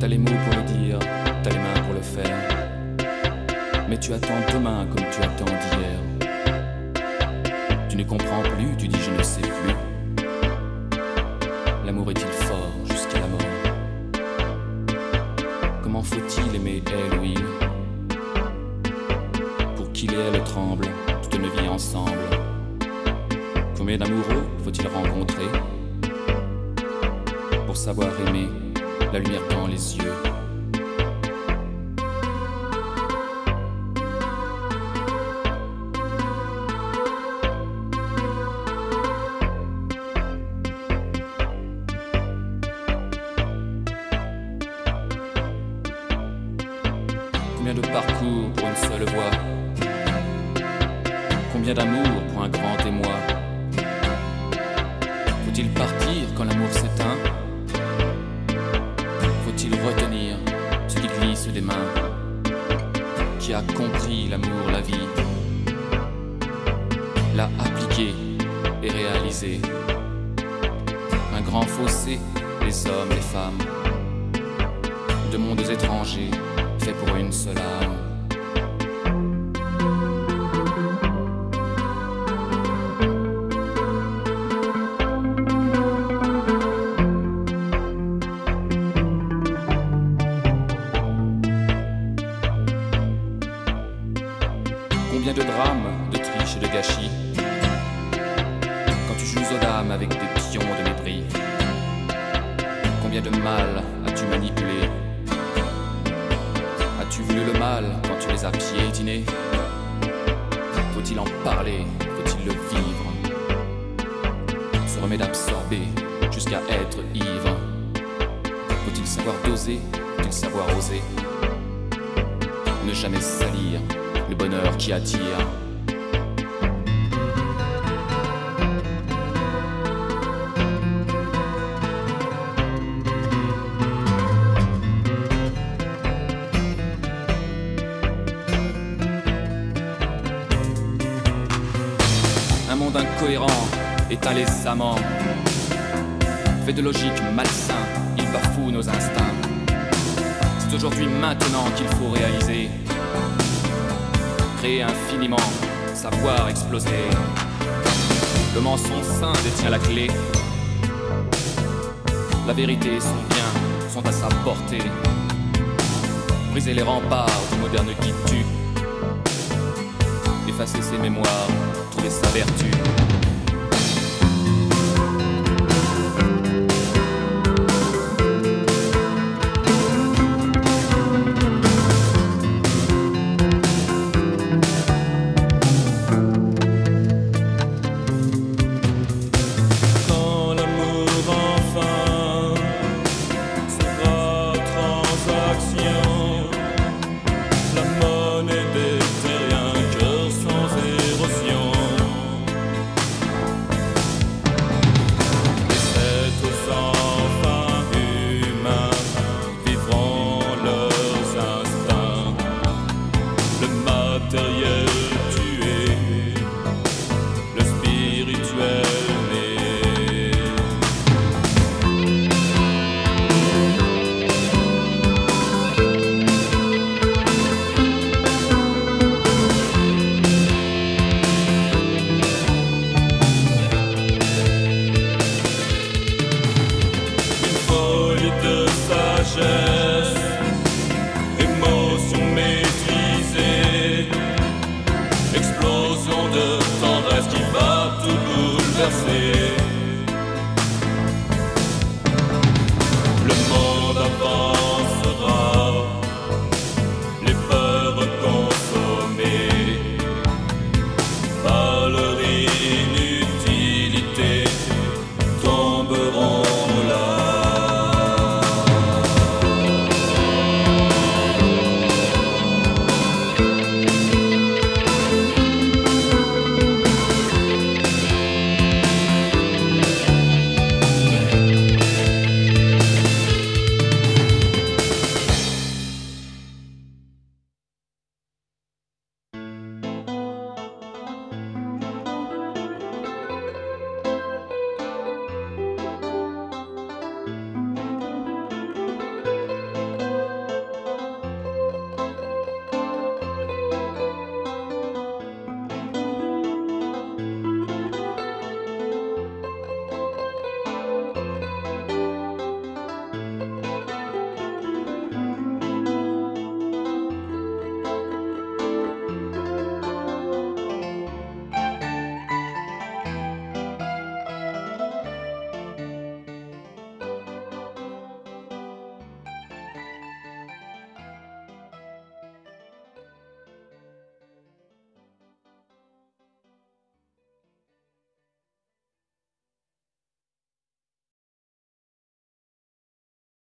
T'as les mots pour le dire, t'as les mains pour le faire. Mais tu attends demain comme tu attends d'hier. Tu ne comprends plus, tu dis je ne sais plus. L'amour est-il fort jusqu'à la mort? Comment faut-il aimer elle ou il? Pour qu'il et elle tremblent toute une vie ensemble. Combien d'amoureux faut-il rencontrer pour savoir aimer la lumière dans les yeux? Combien de parcours pour une seule voix? Combien d'amour pour un grand émoi? Faut-il partir quand l'amour s'éteint? Faut-il retenir ce qui glisse des mains? Qui a compris l'amour, la vie, l'a appliqué et réalisé? Un grand fossé, les hommes, les femmes, de mondes étrangers, fait pour une seule âme. Combien de drames, de triches et de gâchis, quand tu joues aux dames avec des pions de mépris. Combien de mal as-tu manipulé? As-tu voulu le mal quand tu les as piétinés? Faut-il en parler? Faut-il le vivre? Se remettre d'absorber jusqu'à être ivre. Faut-il savoir doser? Faut-il savoir oser? Ne jamais salir le bonheur qui attire. Un monde incohérent éteint les amants, fait de logique malsain, il bafoue nos instincts. C'est aujourd'hui, maintenant qu'il faut réaliser, créer infiniment, savoir exploser. Le mensonge saint détient la clé. La vérité, son bien, sont à sa portée. Briser les remparts du moderne qui tue. Effacer ses mémoires, trouver sa vertu.